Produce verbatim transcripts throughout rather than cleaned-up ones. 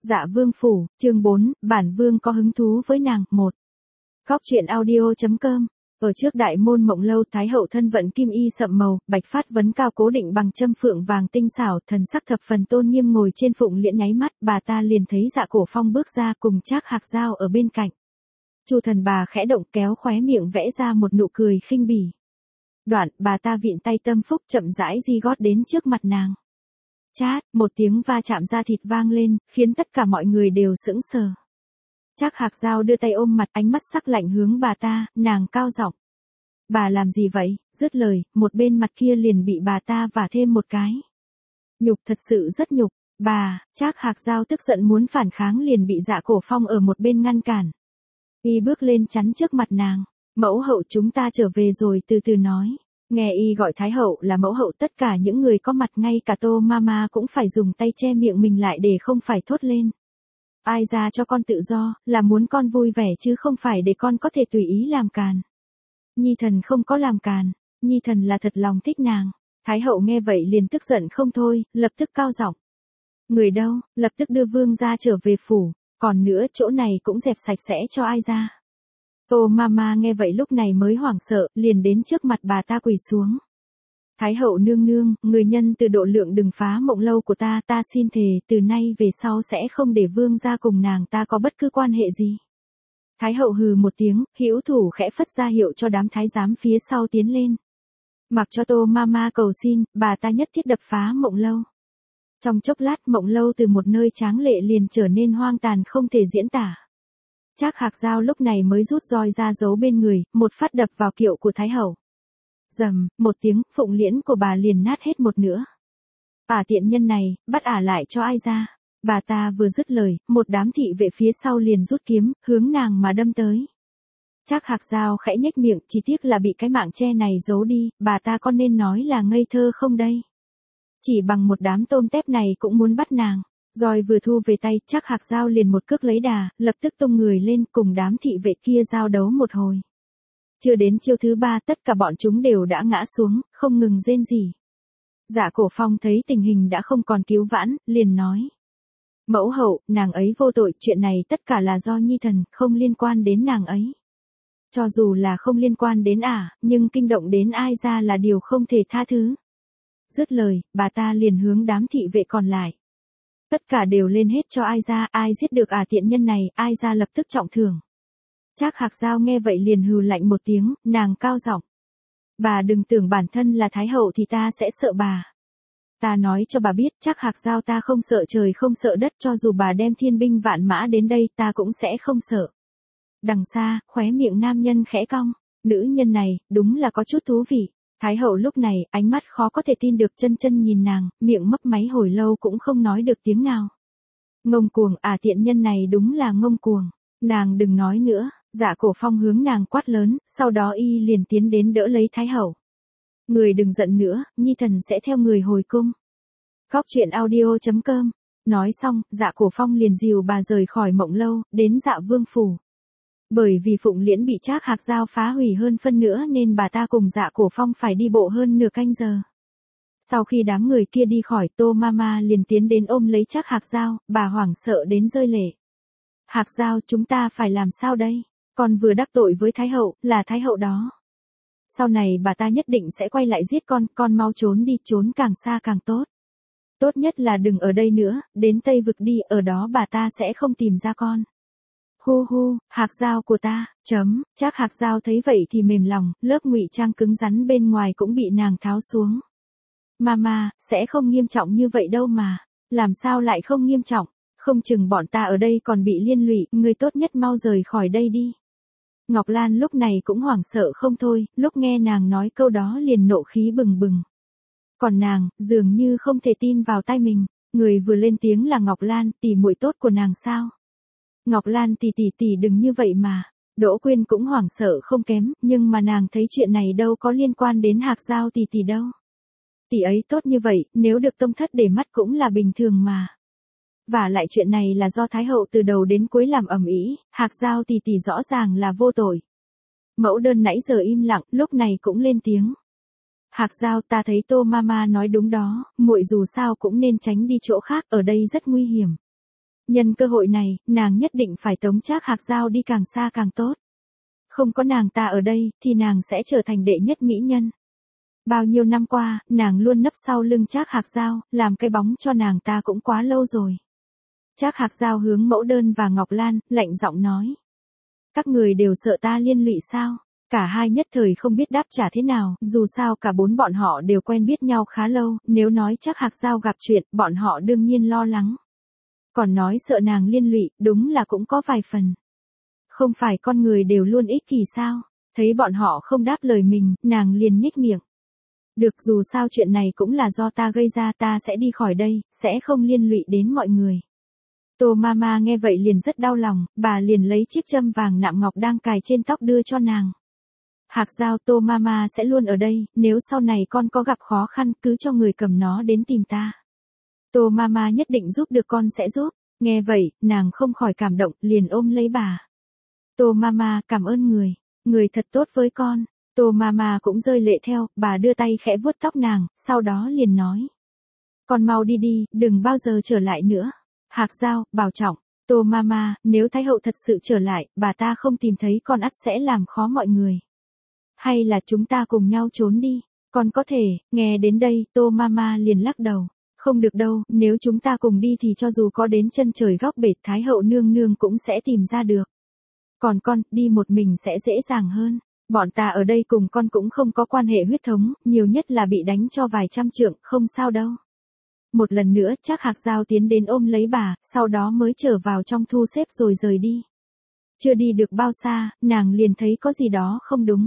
Dạ Vương Phủ, chương bốn, bản Vương có hứng thú với nàng, một. Góc truyện audio.com. Ở trước đại môn Mộng Lâu, Thái hậu thân vận kim y sậm màu, bạch phát vấn cao cố định bằng châm phượng vàng tinh xảo, thần sắc thập phần tôn nghiêm ngồi trên phụng liễn, nháy mắt, bà ta liền thấy Dạ Cổ Phong bước ra cùng Trác Hạc Dao ở bên cạnh. Chu thần bà khẽ động, kéo khóe miệng vẽ ra một nụ cười khinh bỉ. Đoạn, bà ta vịn tay tâm phúc chậm rãi di gót đến trước mặt nàng. Chát, một tiếng va chạm da thịt vang lên, khiến tất cả mọi người đều sững sờ. Trác Hạc Dao đưa tay ôm mặt, ánh mắt sắc lạnh hướng bà ta, nàng cao giọng. Bà làm gì vậy? Dứt lời, một bên mặt kia liền bị bà ta vả thêm một cái. Nhục, thật sự rất nhục. Bà, Trác Hạc Dao tức giận muốn phản kháng liền bị Dạ Cổ Phong ở một bên ngăn cản. Y bước lên chắn trước mặt nàng. Mẫu hậu, chúng ta trở về rồi, từ từ nói. Nghe y gọi Thái hậu là mẫu hậu, tất cả những người có mặt, ngay cả Tô Mama cũng phải dùng tay che miệng mình lại để không phải thốt lên. Ai ra cho con tự do, là muốn con vui vẻ chứ không phải để con có thể tùy ý làm càn. Nhi thần không có làm càn, Nhi thần là thật lòng thích nàng. Thái hậu nghe vậy liền tức giận không thôi, lập tức cao giọng. Người đâu, lập tức đưa vương gia trở về phủ, còn nữa chỗ này cũng dẹp sạch sẽ cho ai ra. Tô Mama nghe vậy lúc này mới hoảng sợ, liền đến trước mặt bà ta quỳ xuống. Thái hậu nương nương, người nhân từ độ lượng đừng phá Mộng Lâu của ta, ta xin thề, từ nay về sau sẽ không để vương gia cùng nàng ta có bất cứ quan hệ gì. Thái hậu hừ một tiếng, hữu thủ khẽ phất ra hiệu cho đám thái giám phía sau tiến lên. Mặc cho Tô Mama cầu xin, bà ta nhất thiết đập phá Mộng Lâu. Trong chốc lát, Mộng Lâu từ một nơi tráng lệ liền trở nên hoang tàn không thể diễn tả. Trác Hạc Dao lúc này mới rút roi ra giấu bên người, một phát đập vào kiệu của Thái hậu. Rầm, một tiếng, phụng liễn của bà liền nát hết một nửa. Ả tiện nhân này, bắt ả lại cho ai ra? Bà ta vừa dứt lời, một đám thị vệ phía sau liền rút kiếm, hướng nàng mà đâm tới. Trác Hạc Dao khẽ nhếch miệng, chỉ tiếc là bị cái mạng che này giấu đi, bà ta có nên nói là ngây thơ không đây? Chỉ bằng một đám tôm tép này cũng muốn bắt nàng. Roi vừa thu về tay, Trác Hạc Dao liền một cước lấy đà, lập tức tung người lên cùng đám thị vệ kia giao đấu một hồi. Chưa đến chiêu thứ ba, tất cả bọn chúng đều đã ngã xuống, không ngừng rên rỉ. Dạ Cổ Phong thấy tình hình đã không còn cứu vãn, liền nói. Mẫu hậu, nàng ấy vô tội, chuyện này tất cả là do Nhi thần, không liên quan đến nàng ấy. Cho dù là không liên quan đến ả, nhưng kinh động đến ai ra là điều không thể tha thứ. Dứt lời, bà ta liền hướng đám thị vệ còn lại. Tất cả đều lên hết cho ai ra, ai giết được ả tiện nhân này, ai ra lập tức trọng thưởng. Trác Hạc Dao nghe vậy liền hừ lạnh một tiếng, nàng cao giọng. Bà đừng tưởng bản thân là Thái hậu thì ta sẽ sợ bà. Ta nói cho bà biết, Trác Hạc Dao ta không sợ trời không sợ đất, cho dù bà đem thiên binh vạn mã đến đây ta cũng sẽ không sợ. Đằng xa, khóe miệng nam nhân khẽ cong, nữ nhân này, đúng là có chút thú vị. Thái hậu lúc này, ánh mắt khó có thể tin được, chân chân nhìn nàng, miệng mấp máy hồi lâu cũng không nói được tiếng nào. Ngông cuồng, à tiện nhân này đúng là ngông cuồng. Nàng đừng nói nữa. Dạ Cổ Phong hướng nàng quát lớn, sau đó y liền tiến đến đỡ lấy Thái hậu. Người đừng giận nữa, Nhi thần sẽ theo người hồi cung. Góc truyện audio.com. Nói xong, Dạ Cổ Phong liền dìu bà rời khỏi Mộng Lâu, đến Dạ Vương Phủ. Bởi vì phụng liễn bị Trác Hạc Dao phá hủy hơn phân nữa nên bà ta cùng Dạ Cổ Phong phải đi bộ hơn nửa canh giờ. Sau khi đám người kia đi khỏi, Tô Mama liền tiến đến ôm lấy Trác Hạc Dao, bà hoảng sợ đến rơi lệ. Hạc Dao, chúng ta phải làm sao đây? Con vừa đắc tội với Thái hậu, là Thái hậu đó. Sau này bà ta nhất định sẽ quay lại giết con, con mau trốn đi, trốn càng xa càng tốt. Tốt nhất là đừng ở đây nữa, đến Tây Vực đi, ở đó bà ta sẽ không tìm ra con. Hu hu, Hạc Dao của ta, chấm, Trác Hạc Dao thấy vậy thì mềm lòng, lớp ngụy trang cứng rắn bên ngoài cũng bị nàng tháo xuống. Mama, sẽ không nghiêm trọng như vậy đâu mà, làm sao lại không nghiêm trọng, không chừng bọn ta ở đây còn bị liên lụy, người tốt nhất mau rời khỏi đây đi. Ngọc Lan lúc này cũng hoảng sợ không thôi, lúc nghe nàng nói câu đó liền nộ khí bừng bừng. Còn nàng, dường như không thể tin vào tai mình, người vừa lên tiếng là Ngọc Lan, tỷ muội tốt của nàng sao? Ngọc Lan tỷ tỷ tỷ đừng như vậy mà. Đỗ Quyên cũng hoảng sợ không kém, nhưng mà nàng thấy chuyện này đâu có liên quan đến Hạc Dao tỷ tỷ đâu. Tỷ ấy tốt như vậy, nếu được tông thất để mắt cũng là bình thường mà. Và lại chuyện này là do Thái hậu từ đầu đến cuối làm ầm ĩ, Hạc Dao tỷ tỷ rõ ràng là vô tội. Mẫu đơn nãy giờ im lặng, lúc này cũng lên tiếng. Hạc Dao, ta thấy Tô Mama nói đúng đó, muội dù sao cũng nên tránh đi chỗ khác, ở đây rất nguy hiểm. Nhân cơ hội này, nàng nhất định phải tống Trác Hạc Giao đi càng xa càng tốt. Không có nàng ta ở đây, thì nàng sẽ trở thành đệ nhất mỹ nhân. Bao nhiêu năm qua, nàng luôn nấp sau lưng Trác Hạc Giao, làm cái bóng cho nàng ta cũng quá lâu rồi. Trác Hạc Giao hướng Mẫu Đơn và Ngọc Lan, lạnh giọng nói. Các người đều sợ ta liên lụy sao? Cả hai nhất thời không biết đáp trả thế nào, dù sao cả bốn bọn họ đều quen biết nhau khá lâu, nếu nói Trác Hạc Giao gặp chuyện, bọn họ đương nhiên lo lắng. Còn nói sợ nàng liên lụy, đúng là cũng có vài phần. Không phải con người đều luôn ích kỷ sao? Thấy bọn họ không đáp lời mình, nàng liền nhếch miệng. Được, dù sao chuyện này cũng là do ta gây ra, ta sẽ đi khỏi đây, sẽ không liên lụy đến mọi người. Tô Mama nghe vậy liền rất đau lòng, bà liền lấy chiếc châm vàng nạm ngọc đang cài trên tóc đưa cho nàng. Hạc Giao, Tô Mama sẽ luôn ở đây, nếu sau này con có gặp khó khăn cứ cho người cầm nó đến tìm ta. Tô Mama nhất định giúp được, con sẽ giúp. Nghe vậy, nàng không khỏi cảm động, liền ôm lấy bà. Tô Mama, cảm ơn người, người thật tốt với con. Tô Mama cũng rơi lệ theo, bà đưa tay khẽ vuốt tóc nàng, sau đó liền nói. Con mau đi đi, đừng bao giờ trở lại nữa. Hạc Giao, bảo trọng. Tô Mama, nếu Thái hậu thật sự trở lại, bà ta không tìm thấy con ắt sẽ làm khó mọi người. Hay là chúng ta cùng nhau trốn đi, con có thể. Nghe đến đây, Tô Mama liền lắc đầu. Không được đâu, nếu chúng ta cùng đi thì cho dù có đến chân trời góc bể, Thái hậu nương nương cũng sẽ tìm ra được. Còn con, đi một mình sẽ dễ dàng hơn. Bọn ta ở đây cùng con cũng không có quan hệ huyết thống, nhiều nhất là bị đánh cho vài trăm trượng, không sao đâu. Một lần nữa, Trác Hạc Giao tiến đến ôm lấy bà, sau đó mới trở vào trong thu xếp rồi rời đi. Chưa đi được bao xa, nàng liền thấy có gì đó không đúng.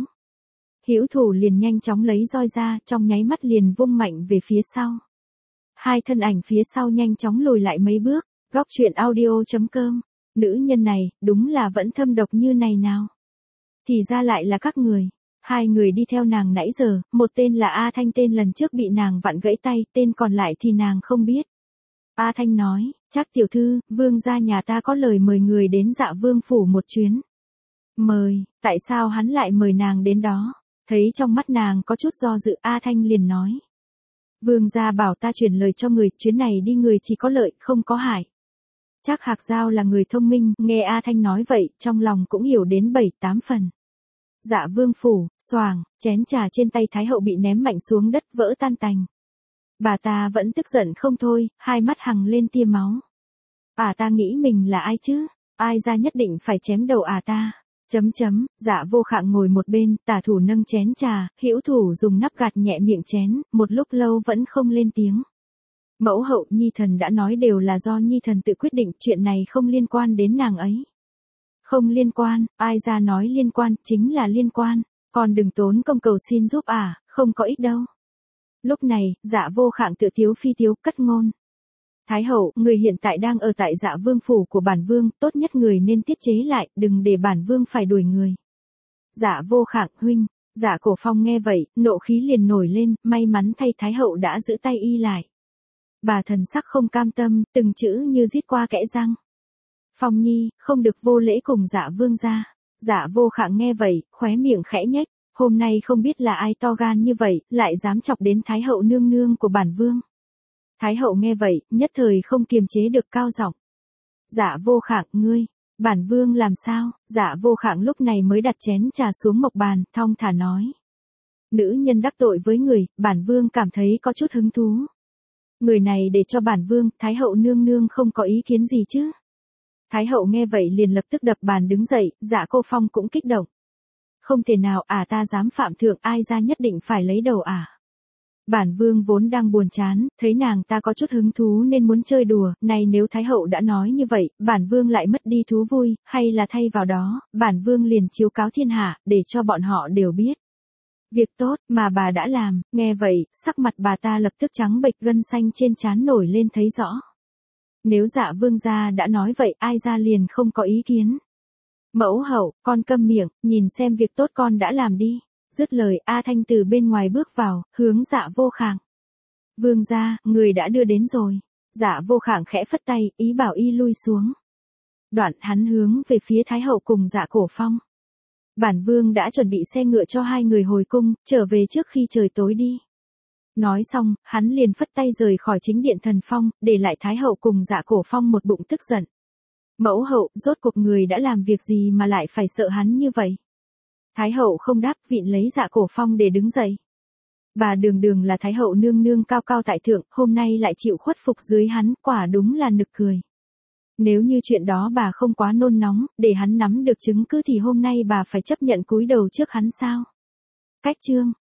Hữu Thủ liền nhanh chóng lấy roi ra, trong nháy mắt liền vung mạnh về phía sau. Hai thân ảnh phía sau nhanh chóng lùi lại mấy bước. Góc truyện audio chấm com. Nữ nhân này, đúng là vẫn thâm độc như này nào. Thì ra lại là các người. Hai người đi theo nàng nãy giờ, một tên là A Thanh, tên lần trước bị nàng vặn gãy tay, tên còn lại thì nàng không biết. A Thanh nói, Trác tiểu thư, vương gia nhà ta có lời mời người đến Dạ Vương phủ một chuyến. Mời, tại sao hắn lại mời nàng đến đó? Thấy trong mắt nàng có chút do dự, A Thanh liền nói. Vương gia bảo ta truyền lời cho người, chuyến này đi người chỉ có lợi, không có hại. Trác Hạc Giao là người thông minh, nghe A Thanh nói vậy, trong lòng cũng hiểu đến bảy tám phần. Dạ Vương phủ, xoàng, chén trà trên tay Thái hậu bị ném mạnh xuống đất, vỡ tan tành. Bà ta vẫn tức giận không thôi, hai mắt hằng lên tia máu. À ta nghĩ mình là ai chứ? Ai ra nhất định phải chém đầu à ta? Chấm chấm, Dạ Vô Khạng ngồi một bên, tả thủ nâng chén trà, hữu thủ dùng nắp gạt nhẹ miệng chén, một lúc lâu vẫn không lên tiếng. Mẫu hậu, Nhi thần đã nói đều là do Nhi thần tự quyết định, chuyện này không liên quan đến nàng ấy. Không liên quan, ai ra nói liên quan, chính là liên quan, còn đừng tốn công cầu xin giúp à, không có ích đâu. Lúc này, Dạ Vô Khạng tự tiếu phi tiếu, cất ngôn. Thái hậu, người hiện tại đang ở tại Dạ Vương phủ của bản vương, tốt nhất người nên tiết chế lại, đừng để bản vương phải đuổi người. Dạ Vô Khạng, huynh. Dạ Cổ Phong nghe vậy, nộ khí liền nổi lên, may mắn thay Thái hậu đã giữ tay y lại. Bà thần sắc không cam tâm, từng chữ như rít qua kẽ răng. Phong Nhi, không được vô lễ cùng Dạ Vương gia. Dạ Vô Khạng nghe vậy, khóe miệng khẽ nhếch, hôm nay không biết là ai to gan như vậy, lại dám chọc đến Thái hậu nương nương của bản vương. Thái hậu nghe vậy, nhất thời không kiềm chế được cao giọng. Dạ Vô Khạng, ngươi, bản vương làm sao? Dạ Vô Khạng lúc này mới đặt chén trà xuống mộc bàn, thong thả nói. Nữ nhân đắc tội với người, bản vương cảm thấy có chút hứng thú. Người này để cho bản vương, Thái hậu nương nương không có ý kiến gì chứ? Thái hậu nghe vậy liền lập tức đập bàn đứng dậy, Dạ Cô Phong cũng kích động. Không thể nào, à ta dám phạm thượng, ai ra nhất định phải lấy đầu à? Bản vương vốn đang buồn chán, thấy nàng ta có chút hứng thú nên muốn chơi đùa, này nếu Thái hậu đã nói như vậy, bản vương lại mất đi thú vui, hay là thay vào đó, bản vương liền chiếu cáo thiên hạ, để cho bọn họ đều biết. Việc tốt mà bà đã làm, nghe vậy, sắc mặt bà ta lập tức trắng bệch, gân xanh trên trán nổi lên thấy rõ. Nếu Dạ Vương gia đã nói vậy, ai ra liền không có ý kiến. Mẫu hậu, con câm miệng, nhìn xem việc tốt con đã làm đi. Dứt lời, A Thanh từ bên ngoài bước vào, hướng Dạ Vô Khạng. Vương gia, người đã đưa đến rồi. Dạ Vô Khạng khẽ phất tay, ý bảo y lui xuống. Đoạn hắn hướng về phía Thái hậu cùng Dạ Cổ Phong. Bản vương đã chuẩn bị xe ngựa cho hai người hồi cung, trở về trước khi trời tối đi. Nói xong, hắn liền phất tay rời khỏi chính điện thần phong, để lại Thái hậu cùng Dạ Cổ Phong một bụng tức giận. Mẫu hậu, rốt cuộc người đã làm việc gì mà lại phải sợ hắn như vậy? Thái hậu không đáp, vịn lấy Dạ Cổ Phong để đứng dậy. Bà đường đường là Thái hậu nương nương cao cao tại thượng, hôm nay lại chịu khuất phục dưới hắn, quả đúng là nực cười. Nếu như chuyện đó bà không quá nôn nóng, để hắn nắm được chứng cứ thì hôm nay bà phải chấp nhận cúi đầu trước hắn sao? Cách chương